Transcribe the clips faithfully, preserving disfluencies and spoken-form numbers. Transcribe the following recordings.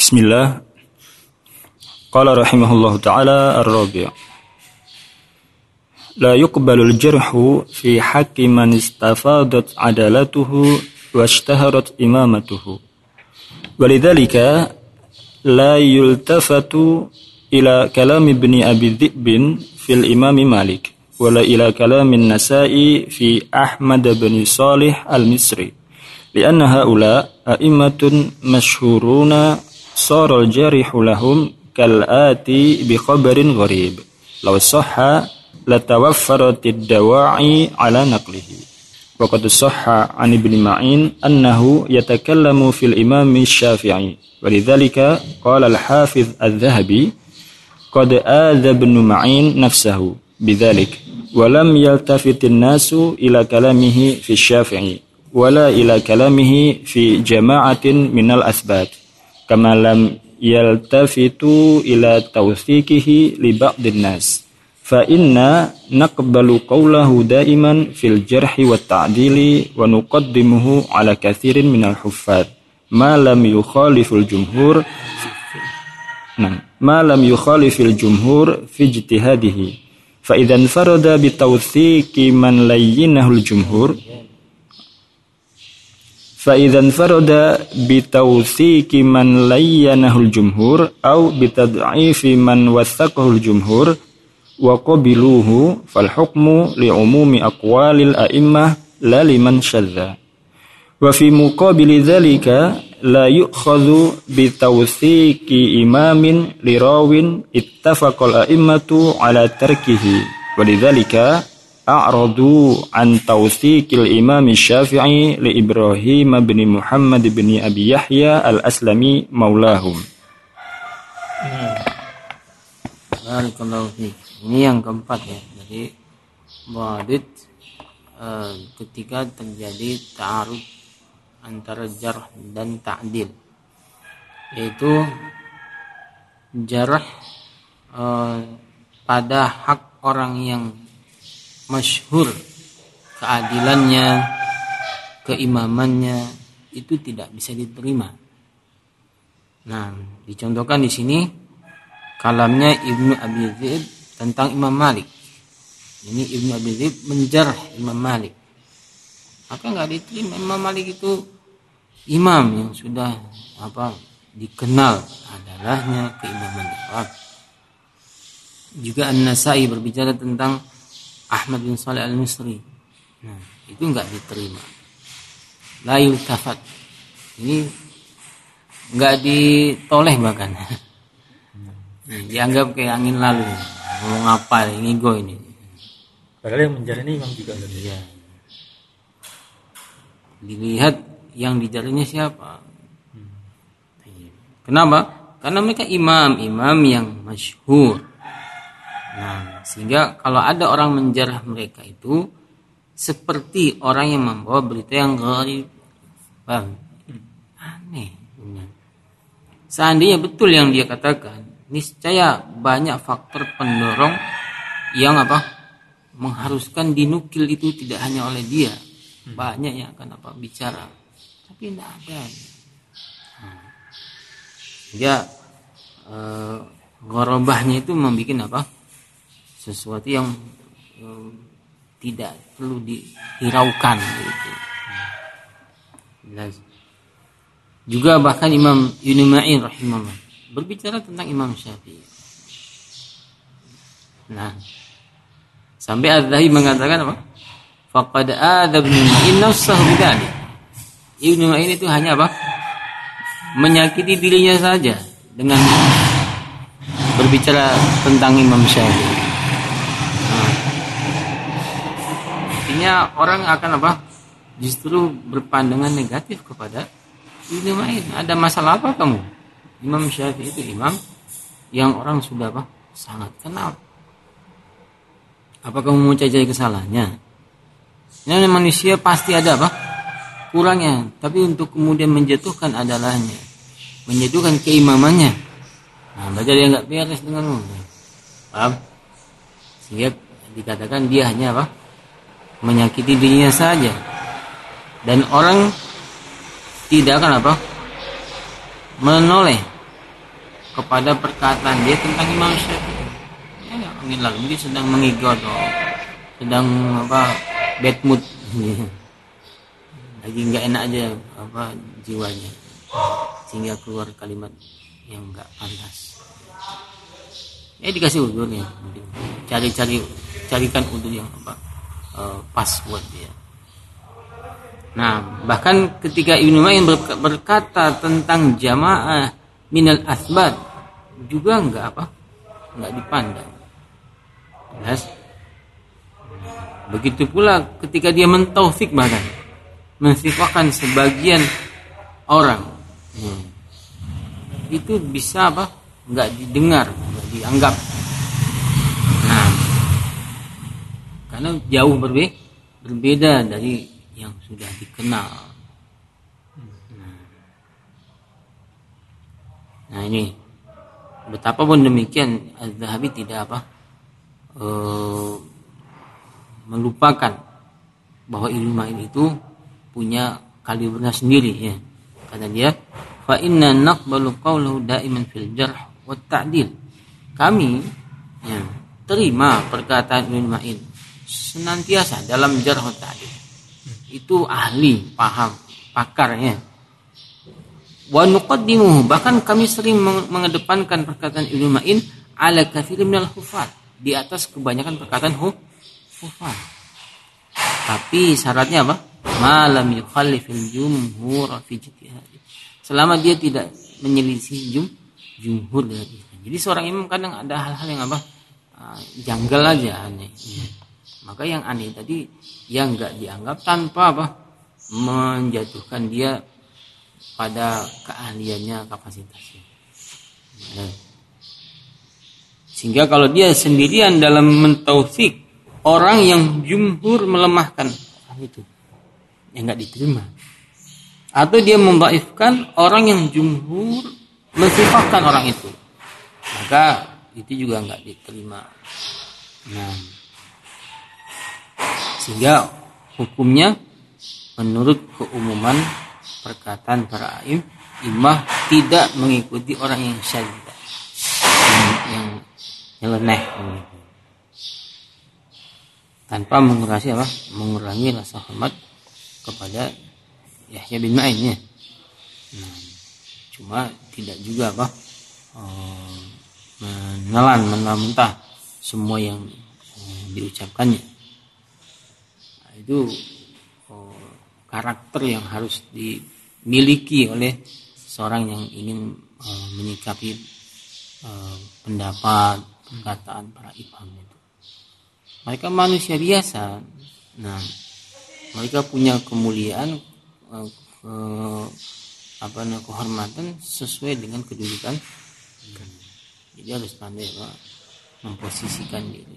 Bismillah. Qala rahimahullahu ta'ala ar-rabi'. La yuqbalul jarhu fi haqqi man istafadat adalatuhu wa ishtaharat imamatuhu. Walidhalika la yultafatu ila kalam ibn Abi Dhi'b fil Imam Malik wala ila kalam an-Nasa'i fi Ahmad bin Salih al-Misri. Lianna haula a'immatun mashhuruna sara al-jarihu lahum kal'ati bi khabarin gharib law sahha latawaffarat ad-dawa'i ala naqlihi wa qad sahha 'an Ibn Ma'in annahu yatakallamu fil Imam Syafi'i walidzalika qala al-Hafiz adh-Dhahabi qad adha Ibn Ma'in nafsahu bidzalik wa lam yaltafit an-nasu ila kalamihi fi Syafi'i wala ila kalamihi fi jama'atin minal asbat kama lam yaltafitu ila tawthiqihi li ba'din nas fa inna naqbalu qawlahu daiman fil jarhi wat ta'dili wa nuqaddimuhu ala kathirin minal huffaz ma lam yukhaliful jumhur nah ma lam yukhalifil jumhur fi ijtihadihi fa idzan farada bi tawthiqi man layyinahul jumhur فَإِذَا انْفَرَدَ بِتَوْثِيقِ مَنْ لَيَّنَهُ الْجُمْهُورُ أَوْ بِتَضْعِيفِ مَنْ وَثَّقَهُ الْجُمْهُورُ وَقَبِلُوهُ فَالْحُكْمُ لِعُمُومِ أَقْوَالِ الْأَئِمَّةِ لَا لِمَنْ شَذَّ وَفِي مُقَابِلِ ذَلِكَ لَا يُؤْخَذُ بِتَوْثِيقِ إِمَامٍ لِرَاوٍ اتَّفَقَ الْأَئِمَّةُ عَلَى تَرْكِهِ وَلِذَلِكَ a'radu an tawthiqil Imam Syafi'i li Ibrahim bin Muhammad bin Abi Yahya al-Aslami maulahum. Barakallahu fiik. Ini yang keempat ya. Jadi muadid eh, ketika terjadi ta'arud antara jarh dan ta'dil, yaitu jarh eh, pada hak orang yang masyhur keadilannya, keimamannya itu tidak bisa diterima. Nah, dicontohkan di sini kalamnya Ibnu Abi Dhi'b tentang Imam Malik. Ini Ibnu Abi Dhi'b menjarah Imam Malik. Maka enggak diterima. Imam Malik itu imam yang sudah apa dikenal adalahnya, keimamannya. Juga An-Nasa'i berbicara tentang Ahmad bin Salih al-Misri. Nah, itu enggak diterima. La yultafat. Ini enggak ditoleh bahkan. Dianggap kayak angin lalu. Ngomong apa ini go ini. Padahal yang menjarah ini imam juga. Iya. Dilihat yang dijarahnya siapa. Kenapa? Karena mereka imam-imam yang masyhur. Nah, sehingga kalau ada orang menjarah mereka itu seperti orang yang membawa berita yang gharib. Bang, aneh. Seandainya betul yang dia katakan, niscaya banyak faktor pendorong yang apa? Mengharuskan dinukil itu tidak hanya oleh dia. Banyak yang akan apa bicara. Tapi tidak ada. Nah, dia eh, gharabahnya itu membuat apa? Sesuatu yang um, tidak perlu dihiraukan gitu. Juga bahkan Imam Ibn Ma'in rahimahullah berbicara tentang Imam Syafi'i. Nah, sampai Az-Zahabi mengatakan apa? Faqad adha Ibn Ma'in nafsahu bidzalik. Ibn Ma'in itu hanya apa? Menyakiti dirinya saja dengan berbicara tentang Imam Syafi'i. Artinya orang akan apa? Justru berpandangan negatif kepada Ibnu Ma'in. Ada masalah apa kamu? Imam Syafi'i itu imam yang orang sudah apa? Sangat kenal. Apa kamu mau cari kesalahannya? Ini manusia pasti ada apa? Kurangnya. Tapi untuk kemudian menjatuhkan adalahnya, menjatuhkan keimamannya, nah berarti dia nggak beres denganmu. Paham? Sehingga dikatakan dia hanya apa? Menyakiti dirinya saja, dan orang tidak akan apa menoleh kepada perkataan dia tentang Imam Syafi'i. Ya, angin lalu dia sedang mengigau atau sedang apa bad mood, lagi nggak enak aja apa jiwanya, sehingga keluar kalimat yang nggak pantas. Ya dikasih udur ya, cari-cari carikan udur yang apa uh, pas buat dia. Nah, bahkan ketika Ibnu Ma'in berkata tentang jamaah minal asbat juga enggak apa? Enggak dipandang. Jelas. Begitu pula ketika dia mentaufik bahkan mensifakan sebagian orang. Hmm. Itu bisa apa? Enggak didengar, enggak dianggap. Nah, karena jauh berbe- berbeda dari yang sudah dikenal. Nah ini betapapun demikian Az-Zahabi tidak apa e, melupakan bahwa Ibnu Ma'in itu punya kalibernya sendiri ya. Kata dia, fa inna naqbalu qawlahu da'iman fil jarh wa ta'dil. Kami ya, terima perkataan Ibnu Ma'in senantiasa dalam jarh wa ta'dil. Itu ahli, paham, pakarnya. Wa nuqaddimuhu, bahkan kami sering mengedepankan perkataan Ibnu Ma'in ala katsirin minal hufaz, di atas kebanyakan perkataan hufaz. Tapi syaratnya apa? Ma lam yukhallifil jumhur fi ijtihad. Selama dia tidak menyelisih jum, jumhur dari. Jadi seorang imam kadang ada hal-hal yang apa? Uh, janggal aja, aneh. Maka yang aneh tadi yang enggak dianggap tanpa apa? Menjatuhkan dia pada keahliannya, kapasitasnya. Nah, sehingga kalau dia sendirian dalam mentaufik orang yang jumhur melemahkan itu, yang enggak diterima. Atau dia membaifkan orang yang jumhur mensifatkan orang itu, maka itu juga enggak diterima. Nah, sehingga hukumnya menurut keumuman perkataan para aim imah tidak mengikuti orang yang syadid, yang nyeleneh, tanpa mengurangi apa? Mengurangi rasa hormat kepada Yahya bin Ma'in ya. Nah, cuma tidak juga apa? Oh, menelan mentah-mentah semua yang oh, diucapkannya. Nah, itu oh, karakter yang harus dimiliki oleh seorang yang ingin uh, menyikapi uh, pendapat, perkataan para imam itu. Mereka manusia biasa. Nah, mereka punya kemuliaan, uh, uh, apa namanya, kehormatan sesuai dengan kedudukan. Jadi harus pandai apa, memposisikan diri.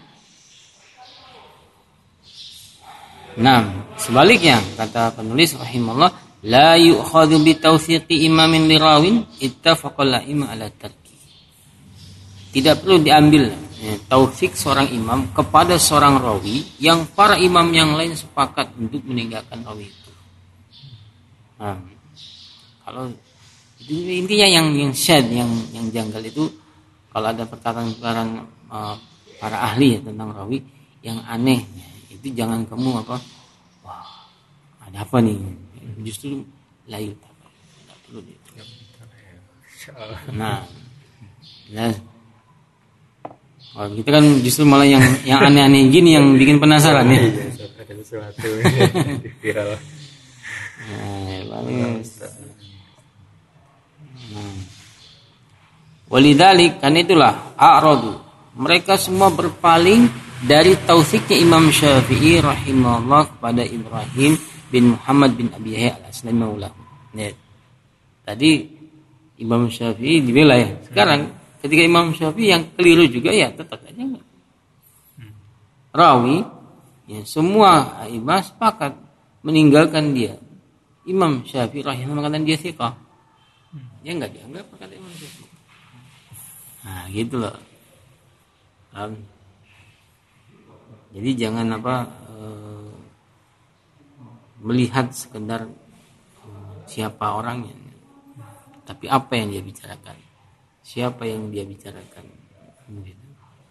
Nah, sebaliknya kata penulis rahimahullah, la yu'khadhu bi tawfiqi imamin lirawin ittafaqal la'imah ala tarki. Tidak perlu diambil ya, taufik seorang imam kepada seorang rawi yang para imam yang lain sepakat untuk meninggalkan rawi itu. Nah, kalau itu intinya yang yang syad, yang yang janggal itu kalau ada perkataan-perkataan uh, para ahli ya, tentang rawi yang aneh, itu jangan kamu apa, wah ada apa nih, justru layu tidak perlu itu. Nah, nah oh, kita kan justru malah yang yang aneh-aneh gini yang bikin penasaran ya. Ada sesuatu di viral. Nah, bagus. Nah. Walidzalik, karena itulah a'radu, mereka semua berpaling dari taufiknya Imam Syafi'i rahimahullah kepada Ibrahim bin Muhammad bin Abi Yahya al-Aslami maulahu. Ya. Tadi Imam Syafi'i dibela ya. Sekarang ketika Imam Syafi'i yang keliru juga ya tetap aja enggak. Rawi ya semua a'immah sepakat meninggalkan dia. Imam Syafi'i rahimahullah mengatakan dia thiqah. Ya enggak dianggap perkataan Imam Syafi'i. Nah, gitu loh. Um, jadi jangan apa uh, melihat sekedar uh, siapa orangnya, tapi apa yang dia bicarakan. siapa yang dia bicarakan. Gitu.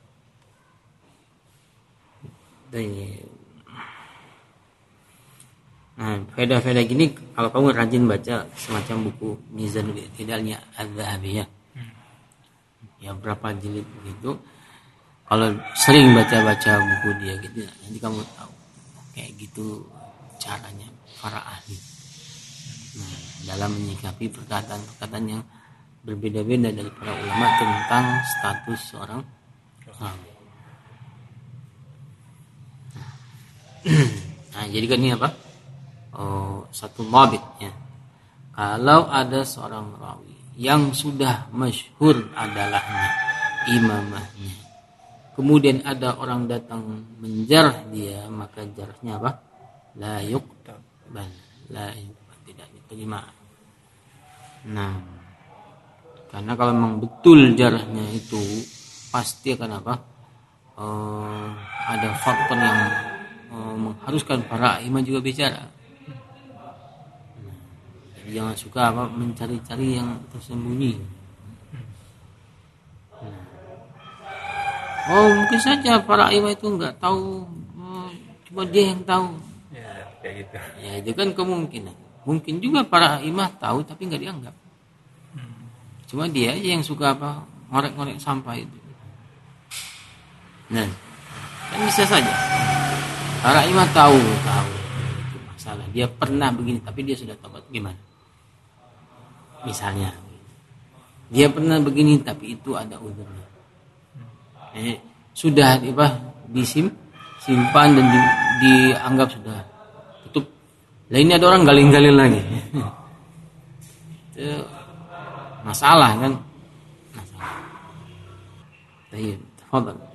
Nah, faedah-faedah gini kalau kamu rajin baca semacam buku Mizanul I'tidalnya Az-Zahabi ya. Ya berapa jilid begitu. Kalau sering baca-baca buku dia gitu, nanti kamu tahu kayak gitu caranya para ahli. Nah, dalam menyikapi perkataan-perkataan yang berbeda-beda dari para ulama tentang status seorang rawi. Nah, jadi kan ini apa? Oh, satu mabit ya. Kalau ada seorang rawi yang sudah masyhur adalahnya, imamahnya, kemudian ada orang datang menjarah dia, maka jarahnya apa? La yuqbal, la yuqbal, tidak diterima. Nah, karena kalau memang betul jarahnya itu pasti akan apa? Uh, ada faktor yang uh, mengharuskan para imam juga bicara. Jangan suka apa mencari-cari yang tersembunyi. Oh, mungkin saja para imam itu enggak tahu, oh, cuma dia yang tahu. Ya, kayak gitu. Ya, itu kan kemungkinan. Mungkin juga para imam tahu tapi enggak dianggap. Cuma dia aja yang suka apa ngorek-ngorek sampah itu. Nah, kan bisa saja. Para imam tahu, tahu itu masalah. Dia pernah begini tapi dia sudah tobat gimana? Misalnya dia pernah begini tapi itu ada udurnya, eh, sudah apa disim simpan dan di, dianggap sudah tutup. Lah ini ada orang galing-galing lagi. Itu masalah kan, masalah. Baik, tafadhal.